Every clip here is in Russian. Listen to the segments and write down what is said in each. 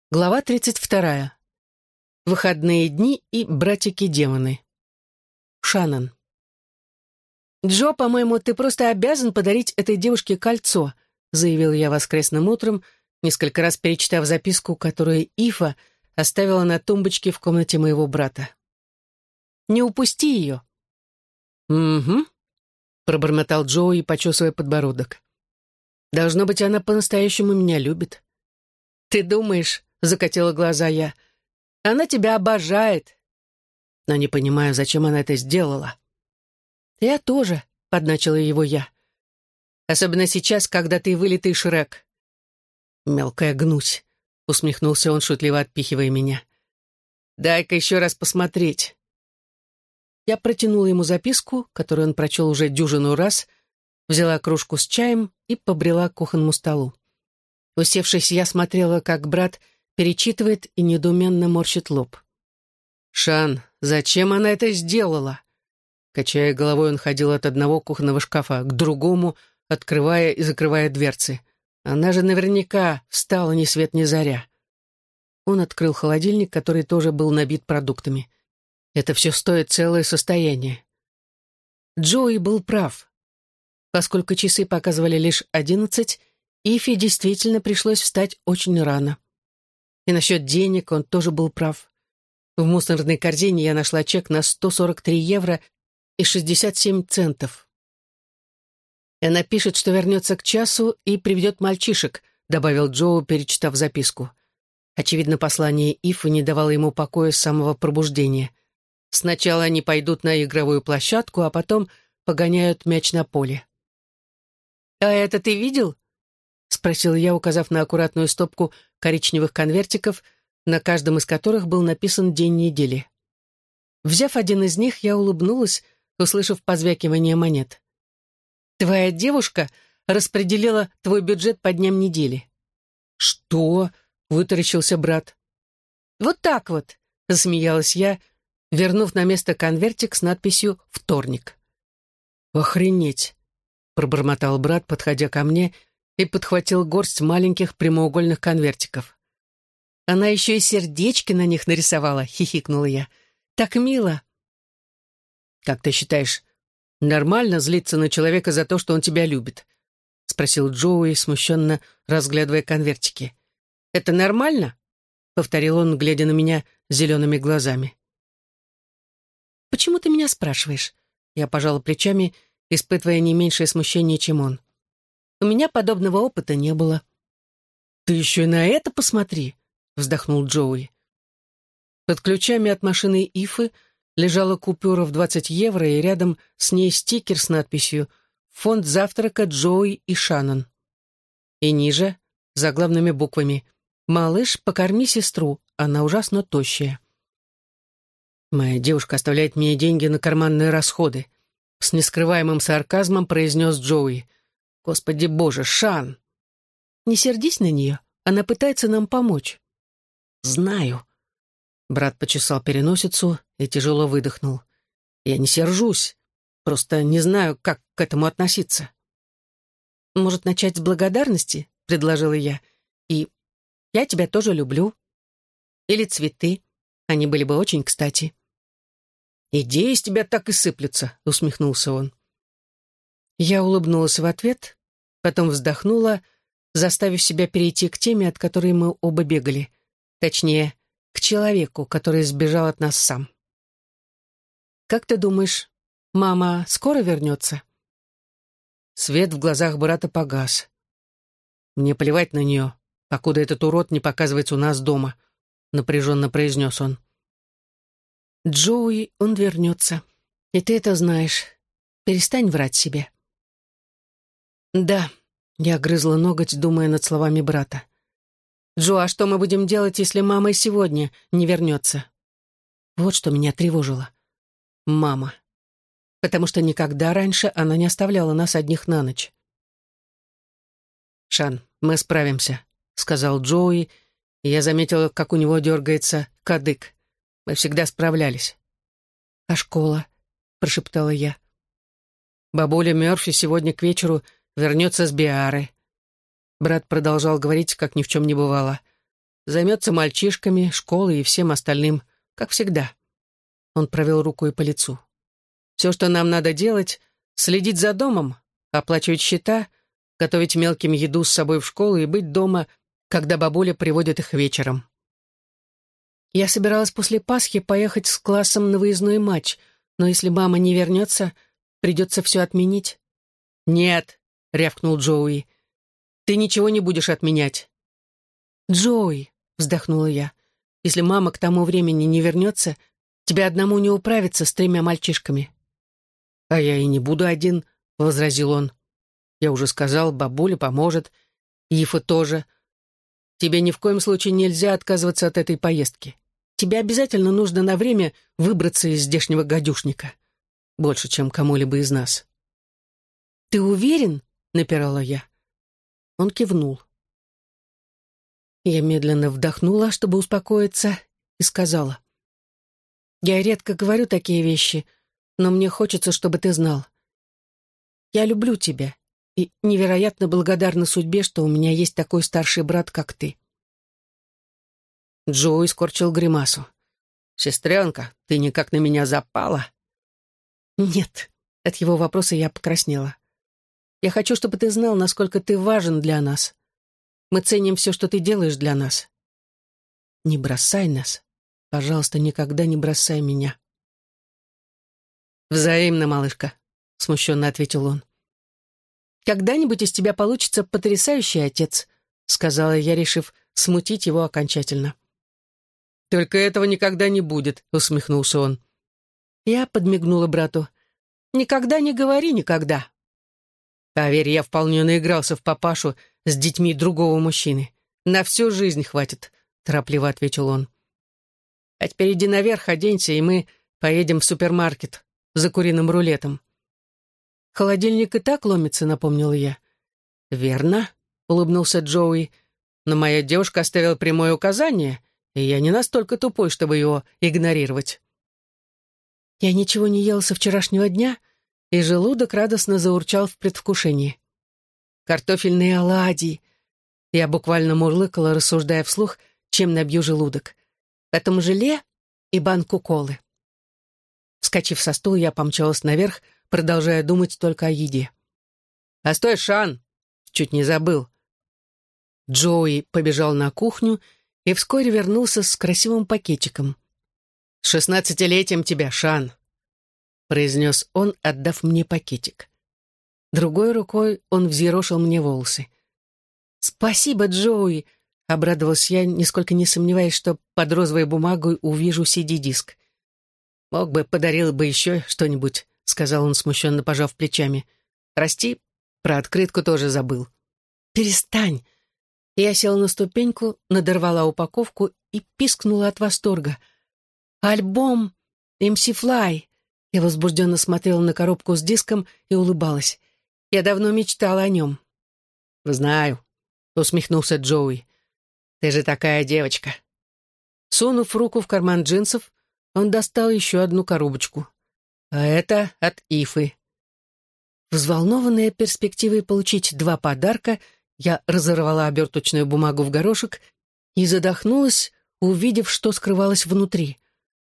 Глава 32. Выходные дни и братики-демоны. Шаннон. «Джо, по-моему, ты просто обязан подарить этой девушке кольцо», заявил я воскресным утром, несколько раз перечитав записку, которую Ифа оставила на тумбочке в комнате моего брата. «Не упусти ее». «Угу», пробормотал Джоуи, почесывая подбородок. «Должно быть, она по-настоящему меня любит». «Ты думаешь?» — закатила глаза я. «Она тебя обожает». Но не понимаю, зачем она это сделала. «Я тоже», — подначила его я. «Особенно сейчас, когда ты вылитый Шрек». «Мелкая гнусь», — усмехнулся он, шутливо отпихивая меня. «Дай-ка еще раз посмотреть». Я протянула ему записку, которую он прочел уже дюжину раз, взяла кружку с чаем и побрела к кухонному столу. Усевшись, я смотрела, как брат перечитывает и недоуменно морщит лоб. «Шан, зачем она это сделала?» Качая головой, он ходил от одного кухонного шкафа к другому, открывая и закрывая дверцы. Она же наверняка встала ни свет ни заря. Он открыл холодильник, который тоже был набит продуктами. Это все стоит целое состояние. Джоуи был прав. Поскольку часы показывали лишь 11, Ифе действительно пришлось встать очень рано. И насчет денег он тоже был прав. В мусорной корзине я нашла чек на 143 евро и 67 центов. «Она пишет, что вернется к часу и приведет мальчишек», добавил Джоу, перечитав записку. Очевидно, послание Ифы не давало ему покоя с самого пробуждения. Сначала они пойдут на игровую площадку, а потом погоняют мяч на поле. «А это ты видел?» — спросил я, указав на аккуратную стопку коричневых конвертиков, на каждом из которых был написан день недели. Взяв один из них, я улыбнулась, услышав позвякивание монет. «Твоя девушка распределила твой бюджет по дням недели». «Что?» — вытаращился брат. «Вот так вот», — засмеялась я, вернув на место конвертик с надписью «Вторник». «Охренеть!» — пробормотал брат, подходя ко мне, и подхватил горсть маленьких прямоугольных конвертиков. «Она еще и сердечки на них нарисовала», — хихикнула я. «Так мило». «Как ты считаешь, нормально злиться на человека за то, что он тебя любит?» — спросил Джоуи, смущенно разглядывая конвертики. «Это нормально?» — повторил он, глядя на меня зелеными глазами. «Почему ты меня спрашиваешь?» Я пожала плечами, испытывая не меньшее смущение, чем он. «У меня подобного опыта не было». «Ты еще и на это посмотри!» — вздохнул Джоуи. Под ключами от машины Ифы лежала купюра в 20 евро, и рядом с ней стикер с надписью «Фонд завтрака Джоуи и Шаннон». И ниже, заглавными буквами, «Малыш, покорми сестру, она ужасно тощая». «Моя девушка оставляет мне деньги на карманные расходы», — с нескрываемым сарказмом произнес Джоуи. «Господи боже, Шан!» «Не сердись на нее, она пытается нам помочь». «Знаю». Брат почесал переносицу и тяжело выдохнул. «Я не сержусь, просто не знаю, как к этому относиться». «Может, начать с благодарности?» — предложила я. «И я тебя тоже люблю». Или цветы, они были бы очень кстати. «Идеи из тебя так и сыплются», — усмехнулся он. Я улыбнулась в ответ, потом вздохнула, заставив себя перейти к теме, от которой мы оба бегали. Точнее, к человеку, который сбежал от нас сам. «Как ты думаешь, мама скоро вернется?» Свет в глазах брата погас. «Мне плевать на нее, покуда этот урод не показывается у нас дома», — напряженно произнес он. «Джоуи, он вернется. И ты это знаешь. Перестань врать себе». «Да», — я грызла ноготь, думая над словами брата. «Джо, а что мы будем делать, если мама и сегодня не вернется?» Вот что меня тревожило. Мама. Потому что никогда раньше она не оставляла нас одних на ночь. «Шан, мы справимся», — сказал Джоуи, и я заметила, как у него дергается кадык. Мы всегда справлялись. «А школа?» — прошептала я. «Бабуля Мёрфи сегодня к вечеру вернется с Биары». Брат продолжал говорить, как ни в чем не бывало. Займется мальчишками, школой и всем остальным, как всегда. Он провел рукой по лицу. Все, что нам надо делать, следить за домом, оплачивать счета, готовить мелким еду с собой в школу и быть дома, когда бабуля приводит их вечером. Я собиралась после Пасхи поехать с классом на выездной матч, но если мама не вернется, придется все отменить. «Нет», — рявкнул Джоуи, — «ты ничего не будешь отменять». «Джоуи», — вздохнула я, — «если мама к тому времени не вернется, тебе одному не управиться с 3 мальчишками». «А я и не буду один», — возразил он. «Я уже сказал, бабуля поможет, Ифа тоже. Тебе ни в коем случае нельзя отказываться от этой поездки. Тебе обязательно нужно на время выбраться из здешнего гадюшника. Больше, чем кому-либо из нас». «Ты уверен?» — напирала я. Он кивнул. Я медленно вдохнула, чтобы успокоиться, и сказала: «Я редко говорю такие вещи, но мне хочется, чтобы ты знал. Я люблю тебя и невероятно благодарна судьбе, что у меня есть такой старший брат, как ты». Джоуи скорчил гримасу. «Сестренка, ты никак на меня запала?» «Нет», — от его вопроса я покраснела. «Я хочу, чтобы ты знал, насколько ты важен для нас. Мы ценим все, что ты делаешь для нас. Не бросай нас. Пожалуйста, никогда не бросай меня». «Взаимно, малышка», — смущенно ответил он. «Когда-нибудь из тебя получится потрясающий отец», — сказала я, решив смутить его окончательно. «Только этого никогда не будет», — усмехнулся он. Я подмигнула брату. «Никогда не говори никогда». «Поверь, я вполне наигрался в папашу с детьми другого мужчины. На всю жизнь хватит», — торопливо ответил он. «А теперь иди наверх, оденься, и мы поедем в супермаркет за куриным рулетом». «Холодильник и так ломится», — напомнила я. «Верно», — улыбнулся Джоуи, «но моя девушка оставила прямое указание, и я не настолько тупой, чтобы его игнорировать». Я ничего не ела со вчерашнего дня, и желудок радостно заурчал в предвкушении. «Картофельные оладьи!» Я буквально мурлыкала, рассуждая вслух, чем набью желудок. Потом желе и банку колы. Вскочив со стула, я помчалась наверх, продолжая думать только о еде. «А стой, Шан!» Чуть не забыл. Джоуи побежал на кухню и вскоре вернулся с красивым пакетиком. «С 16-летием тебя, Шан!» произнес он, отдав мне пакетик. Другой рукой он взъерошил мне волосы. «Спасибо, Джоуи!» — обрадовалась я, нисколько не сомневаясь, что под розовой бумагой увижу CD-диск. «Мог бы, подарил бы еще что-нибудь», — сказал он, смущенно пожав плечами. «Прости, про открытку тоже забыл». «Перестань!» Я села на ступеньку, надорвала упаковку и пискнула от восторга. «Альбом MC Fly!» Я возбужденно смотрела на коробку с диском и улыбалась. Я давно мечтала о нем. «Знаю», — усмехнулся Джоуи. «Ты же такая девочка». Сунув руку в карман джинсов, он достал еще одну коробочку. А это от Ифы. Взволнованная перспективой получить 2 подарка, я разорвала оберточную бумагу в горошек и задохнулась, увидев, что скрывалось внутри.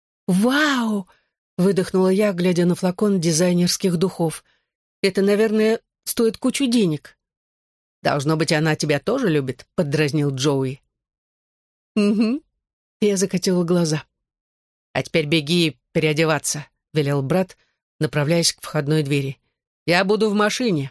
«Вау!» — выдохнула я, глядя на флакон дизайнерских духов. «Это, наверное, стоит кучу денег». «Должно быть, она тебя тоже любит», — поддразнил Джоуи. «Угу», — я закатила глаза. «А теперь беги переодеваться», — велел брат, направляясь к входной двери. «Я буду в машине».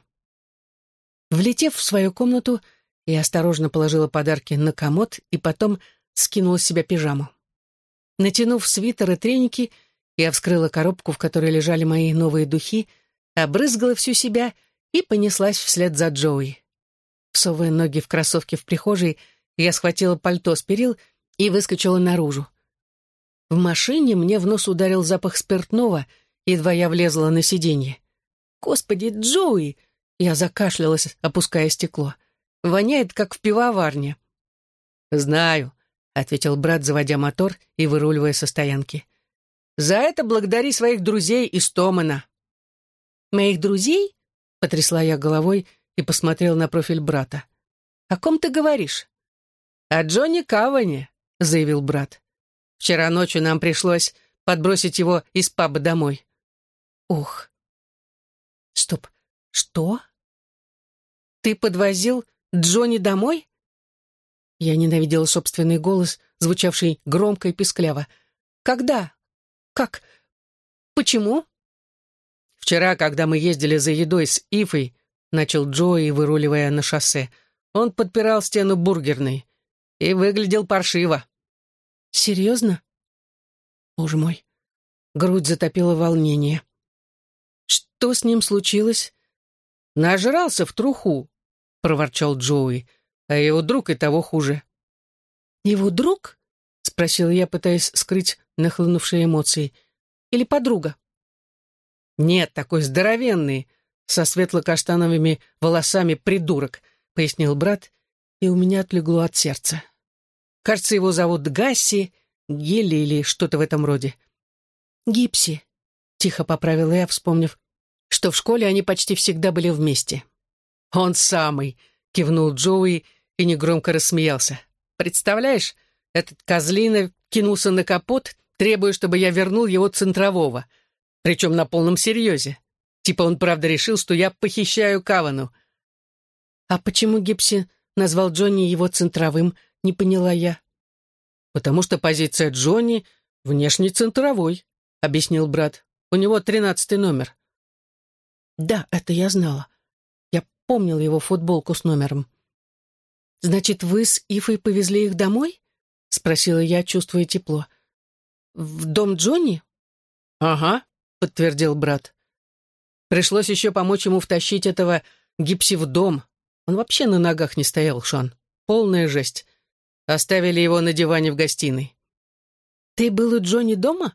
Влетев в свою комнату, я осторожно положила подарки на комод и потом скинула с себя пижаму. Натянув свитер и треники, я вскрыла коробку, в которой лежали мои новые духи, обрызгала всю себя и понеслась вслед за Джоуи. Всовывая ноги в кроссовки в прихожей, я схватила пальто с перил и выскочила наружу. В машине мне в нос ударил запах спиртного, едва я влезла на сиденье. «Господи, Джоуи!» Я закашлялась, опуская стекло. «Воняет, как в пивоварне». «Знаю», — ответил брат, заводя мотор и выруливая со стоянки. «За это благодари своих друзей из Томана». «Моих друзей?» — потрясла я головой и посмотрела на профиль брата. «О ком ты говоришь?» «О Джонни Каване», — заявил брат. «Вчера ночью нам пришлось подбросить его из паба домой». «Ох». «Стоп, что? Ты подвозил Джонни домой?» Я ненавидела собственный голос, звучавший громко и пискляво. «Когда? Как? Почему?» «Вчера, когда мы ездили за едой с Ифой», — начал Джои, выруливая на шоссе, «он подпирал стену бургерной и выглядел паршиво». «Серьезно?» Боже мой, грудь затопила волнение. «Что с ним случилось?» «Нажрался в труху», — проворчал Джои, «а его друг и того хуже». «Его друг?» — спросила я, пытаясь скрыть нахлынувшие эмоции. «Или подруга?» «Нет, такой здоровенный, со светло-каштановыми волосами придурок», — пояснил брат, и у меня отлегло от сердца. «Кажется, его зовут Гасси, Гилли или что-то в этом роде». «Гипси», — тихо поправила я, вспомнив, что в школе они почти всегда были вместе. «Он самый», — кивнул Джоуи и негромко рассмеялся. «Представляешь, этот козлина кинулся на капот, требуя, чтобы я вернул его центрового. Причем на полном серьезе. Типа он правда решил, что я похищаю Кавану». «А почему Гипси назвал Джонни его центровым?» — не поняла я. «Потому что позиция Джонни внешне центровой», — объяснил брат. «У него 13-й номер». «Да, это я знала. Я помнила его футболку с номером». «Значит, вы с Ифой повезли их домой?» — спросила я, чувствуя тепло. «В дом Джонни?» «Ага», — подтвердил брат. «Пришлось еще помочь ему втащить этого Гипси в дом. Он вообще на ногах не стоял, Шон. Полная жесть. Оставили его на диване в гостиной». «Ты был у Джонни дома?»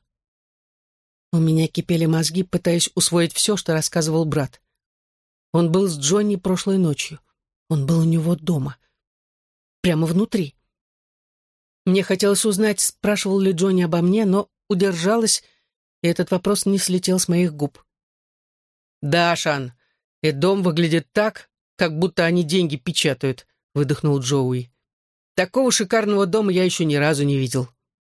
У меня кипели мозги, пытаясь усвоить все, что рассказывал брат. Он был с Джонни прошлой ночью. Он был у него дома. Прямо внутри. Мне хотелось узнать, спрашивал ли Джонни обо мне, но удержалась, и этот вопрос не слетел с моих губ. «Да, Шан, и дом выглядит так, как будто они деньги печатают», — выдохнул Джоуи. «Такого шикарного дома я еще ни разу не видел».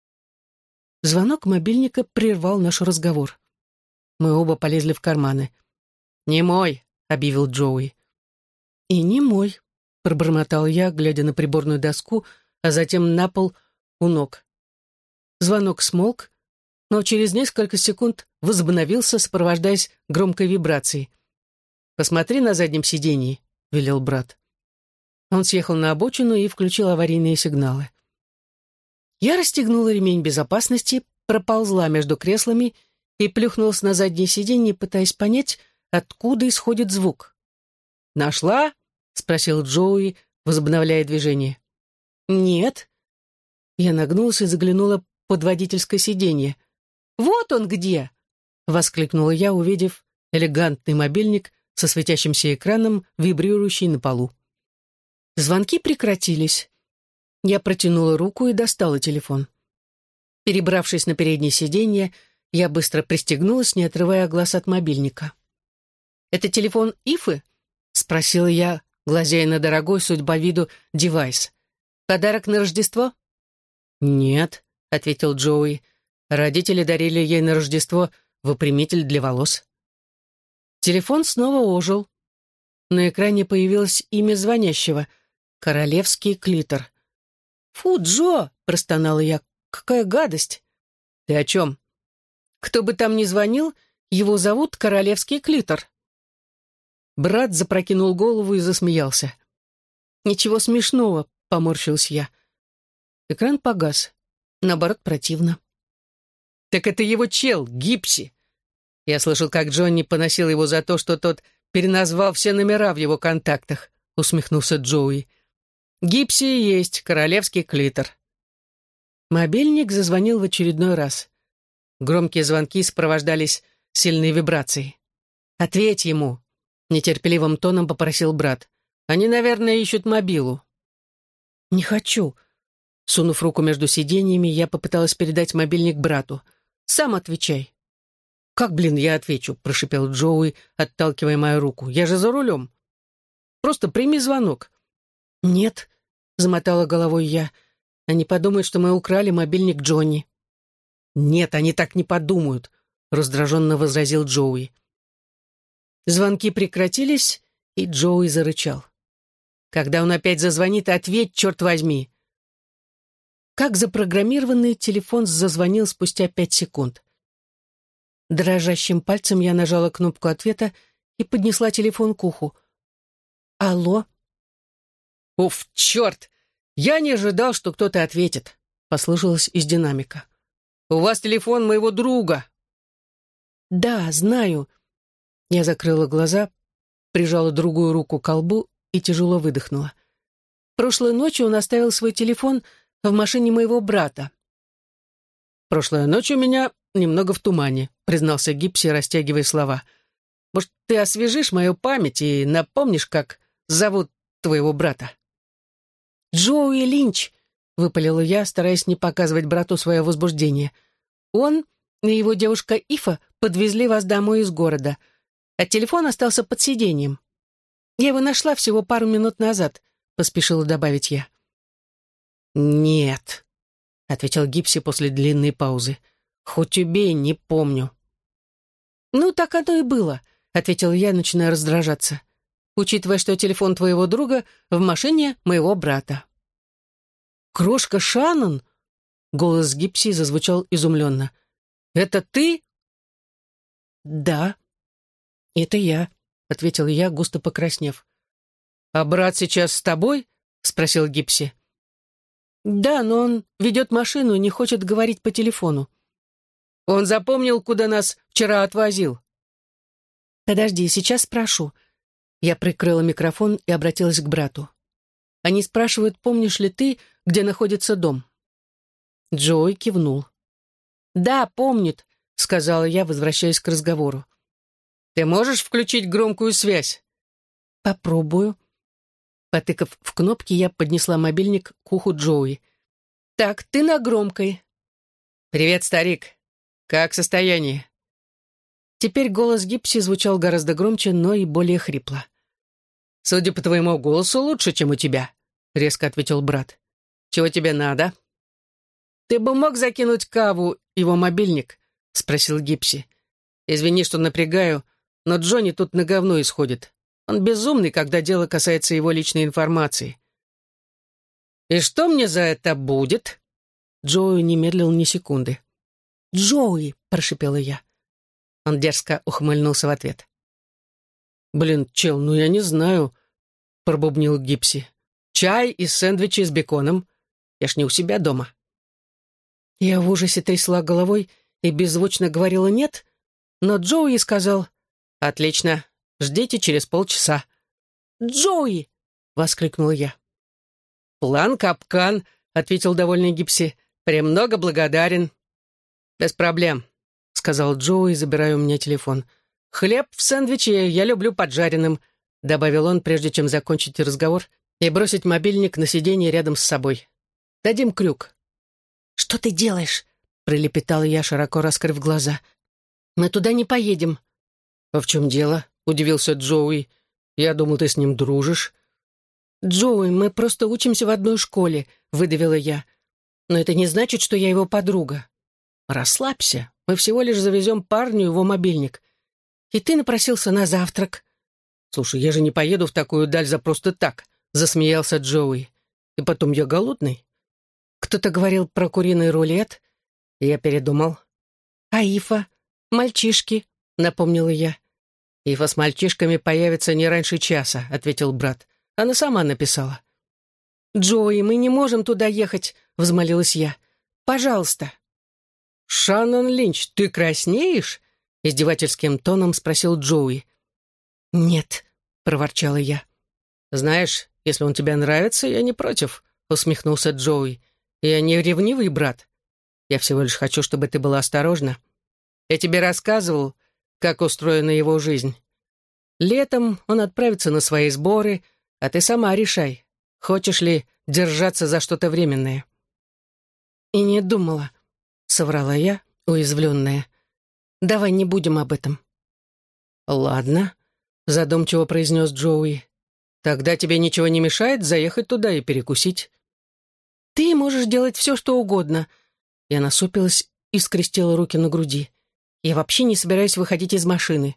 Звонок мобильника прервал наш разговор. Мы оба полезли в карманы. «Не мой», — объявил Джоуи. «И не мой», — пробормотал я, глядя на приборную доску, а затем на пол у ног. Звонок смолк, но через несколько секунд возобновился, сопровождаясь громкой вибрацией. «Посмотри на заднем сиденье», — велел брат. Он съехал на обочину и включил аварийные сигналы. Я расстегнула ремень безопасности, проползла между креслами и плюхнулась на заднее сиденье, пытаясь понять, откуда исходит звук. «Нашла?» — спросил Джоуи, возобновляя движение. «Нет». Я нагнулась и заглянула под водительское сиденье. «Вот он где!» — воскликнула я, увидев элегантный мобильник со светящимся экраном, вибрирующий на полу. Звонки прекратились. Я протянула руку и достала телефон. Перебравшись на переднее сиденье, я быстро пристегнулась, не отрывая глаз от мобильника. «Это телефон Ифы?» — спросила я, глазея на дорогой, судя по виду, девайс. «Подарок на Рождество?» «Нет», — ответил Джоуи. «Родители дарили ей на Рождество выпрямитель для волос». Телефон снова ожил. На экране появилось имя звонящего — «Королевский клитор». «Фу, Джо!» — простонала я. «Какая гадость!» «Ты о чем?» «Кто бы там ни звонил, его зовут Королевский клитор». Брат запрокинул голову и засмеялся. «Ничего смешного», — поморщилась я. Экран погас. Наоборот, противно. «Так это его чел, Гипси!» Я слышал, как Джонни поносил его за то, что тот переназвал все номера в его контактах, — усмехнулся Джоуи. «Гипси и есть королевский клитор». Мобильник зазвонил в очередной раз. Громкие звонки сопровождались сильной вибрацией. «Ответь ему», — нетерпеливым тоном попросил брат. «Они, наверное, ищут мобилу». «Не хочу». Сунув руку между сиденьями, я попыталась передать мобильник брату. «Сам отвечай». «Как, блин, я отвечу?» — прошипел Джоуи, отталкивая мою руку. «Я же за рулем. Просто прими звонок». «Нет, замотала головой я. «Они подумают, что мы украли мобильник Джонни». «Нет, они так не подумают», — раздраженно возразил Джоуи. Звонки прекратились, и Джоуи зарычал. «Когда он опять зазвонит, ответь, черт возьми!» Как запрограммированный, телефон зазвонил спустя 5 секунд. Дрожащим пальцем я нажала кнопку ответа и поднесла телефон к уху. «Алло?» «Уф, черт! Я не ожидал, что кто-то ответит», — послышалось из динамика. «У вас телефон моего друга». «Да, знаю». Я закрыла глаза, прижала другую руку к колбу и тяжело выдохнула. «Прошлой ночью он оставил свой телефон в машине моего брата». «Прошлая ночь у меня немного в тумане», — признался Гипси, растягивая слова. «Может, ты освежишь мою память и напомнишь, как зовут твоего брата?» «Джоуи Линч», — выпалила я, стараясь не показывать брату свое возбуждение. «Он и его девушка Ифа подвезли вас домой из города, а телефон остался под сиденьем. Я его нашла всего пару минут назад», — поспешила добавить я. «Нет», — ответил Гипси после длинной паузы. «Хоть убей, не помню». «Ну, так оно и было», — ответила я, начиная раздражаться, учитывая, что телефон твоего друга в машине моего брата. «Крошка Шаннон?» — голос Гипси зазвучал изумленно. «Это ты?» «Да, это я», — ответила я, густо покраснев. «А брат сейчас с тобой?» — спросил Гипси. «Да, но он ведет машину и не хочет говорить по телефону». «Он запомнил, куда нас вчера отвозил?» «Подожди, сейчас спрошу». Я прикрыла микрофон и обратилась к брату. «Они спрашивают, помнишь ли ты, где находится дом?» Джоуи кивнул. «Да, помнит», — сказала я, возвращаясь к разговору. «Ты можешь включить громкую связь?» «Попробую». Потыкав в кнопки, я поднесла мобильник к уху Джоуи. «Так, ты на громкой». «Привет, старик. Как состояние?» Теперь голос Гипси звучал гораздо громче, но и более хрипло. «Судя по твоему голосу, лучше, чем у тебя», — резко ответил брат. «Чего тебе надо?» «Ты бы мог закинуть Каву его мобильник?» — спросил Гипси. «Извини, что напрягаю, но Джонни тут на говно исходит. Он безумный, когда дело касается его личной информации». «И что мне за это будет?» Джоуи не медлил ни секунды. «Джоуи!» — прошипела я. Он дерзко ухмыльнулся в ответ. «Блин, чел, ну я не знаю», — пробубнил Гипси. «Чай и сэндвичи с беконом. Я ж не у себя дома». Я в ужасе трясла головой и беззвучно говорила «нет», но Джоуи сказал «Отлично, ждите через полчаса». «Джоуи!» — воскликнула я. «План капкан», — ответил довольный Гипси. «Премного благодарен». «Без проблем», — сказал Джоуи, забирая у меня телефон. «Хлеб в сэндвиче я люблю поджаренным», — добавил он, прежде чем закончить разговор и бросить мобильник на сиденье рядом с собой. «Дадим крюк». «Что ты делаешь?» — пролепетала я, широко раскрыв глаза. «Мы туда не поедем». «А в чем дело?» — удивился Джоуи. «Я думал, ты с ним дружишь». «Джоуи, мы просто учимся в одной школе», — выдавила я. «Но это не значит, что я его подруга». «Расслабься, мы всего лишь завезем парню его мобильник. И ты напросился на завтрак». «Слушай, я же не поеду в такую даль за просто так», — засмеялся Джоуи. «И потом я голодный». «Кто-то говорил про куриный рулет». Я передумал. «А Ифа? Мальчишки?» — напомнила я. «Ифа с мальчишками появится не раньше часа», — ответил брат. «Она сама написала». «Джоуи, мы не можем туда ехать», — взмолилась я. «Пожалуйста». «Шаннон Линч, ты краснеешь?» — издевательским тоном спросил Джоуи. «Нет», — проворчала я. «Знаешь, если он тебе нравится, я не против», — усмехнулся Джоуи. «Я не ревнивый брат. Я всего лишь хочу, чтобы ты была осторожна. Я тебе рассказывал, как устроена его жизнь. Летом он отправится на свои сборы, а ты сама решай, хочешь ли держаться за что-то временное». «И не думала», — соврала я, уязвленная. «Давай не будем об этом». «Ладно», — задумчиво произнес Джоуи. Тогда тебе ничего не мешает заехать туда и перекусить. Ты можешь делать все, что угодно. Я насупилась и скрестила руки на груди. Я вообще не собираюсь выходить из машины.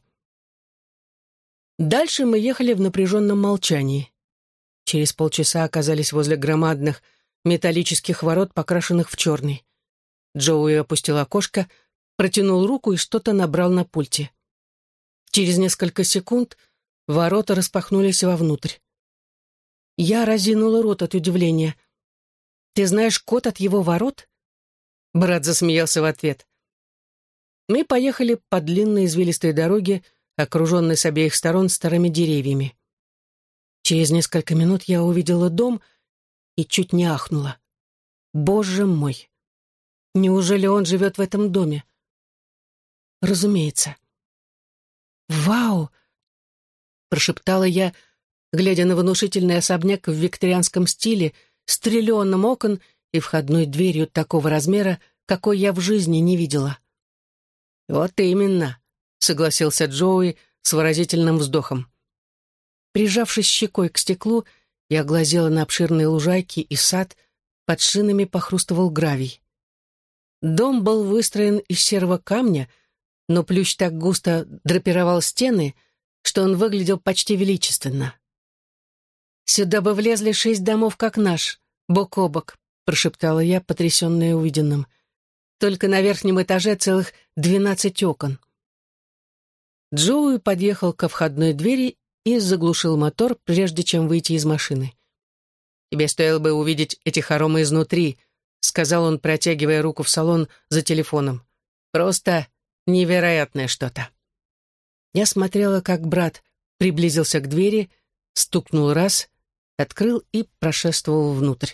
Дальше мы ехали в напряженном молчании. Через полчаса оказались возле громадных металлических ворот, покрашенных в черный. Джоуи опустил окошко, протянул руку и что-то набрал на пульте. Через несколько секунд ворота распахнулись вовнутрь. Я разинула рот от удивления. «Ты знаешь код от его ворот?» Брат засмеялся в ответ. Мы поехали по длинной извилистой дороге, окруженной с обеих сторон старыми деревьями. Через несколько минут я увидела дом и чуть не ахнула. Боже мой! Неужели он живет в этом доме? Разумеется. «Вау!» — прошептала я, глядя на внушительный особняк в викторианском стиле с триллионом окон и входной дверью такого размера, какой я в жизни не видела. «Вот именно», — согласился Джоуи с выразительным вздохом. Прижавшись щекой к стеклу, я глазела на обширные лужайки и сад, под шинами похрустывал гравий. Дом был выстроен из серого камня, но плющ так густо драпировал стены, что он выглядел почти величественно. «Сюда бы влезли 6 домов, как наш, бок о бок», — прошептала я, потрясенная увиденным. «Только на верхнем этаже целых 12 окон». Джоуи подъехал ко входной двери и заглушил мотор, прежде чем выйти из машины. «Тебе стоило бы увидеть эти хоромы изнутри», — сказал он, протягивая руку в салон за телефоном. «Просто невероятное что-то». Я смотрела, как брат приблизился к двери, стукнул раз, открыл и прошествовал внутрь.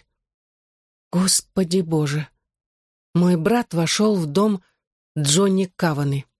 Господи Боже! Мой брат вошел в дом Джонни Каваны.